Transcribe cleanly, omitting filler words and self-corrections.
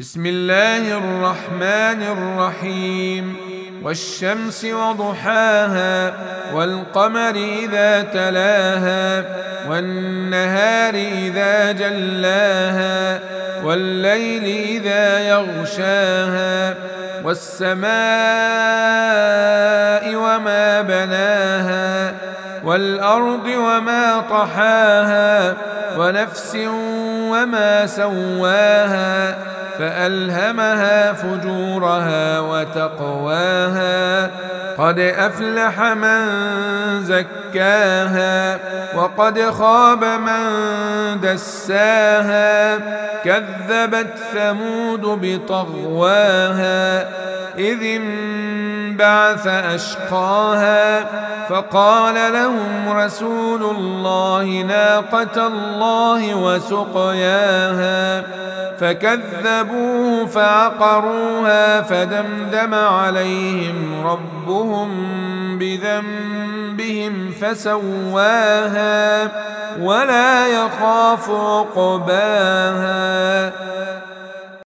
بسم الله الرحمن الرحيم. والشمس وضحاها والقمر إذا تلاها والنهار إذا جلاها والليل إذا يغشاها والسماء وما بناها والأرض وما طحاها ونفس وما سواها فألهمها فجورها وتقواها قد أفلح من زكاها وقد خاب من دساها كذبت ثمود بطغواها إذ انبعث أشقاها فقال لهم رسول الله ناقة الله وسقياها فكذبوه فعقروها فدمدم عليهم ربهم بذنبهم فسواها ولا يخاف عقباها.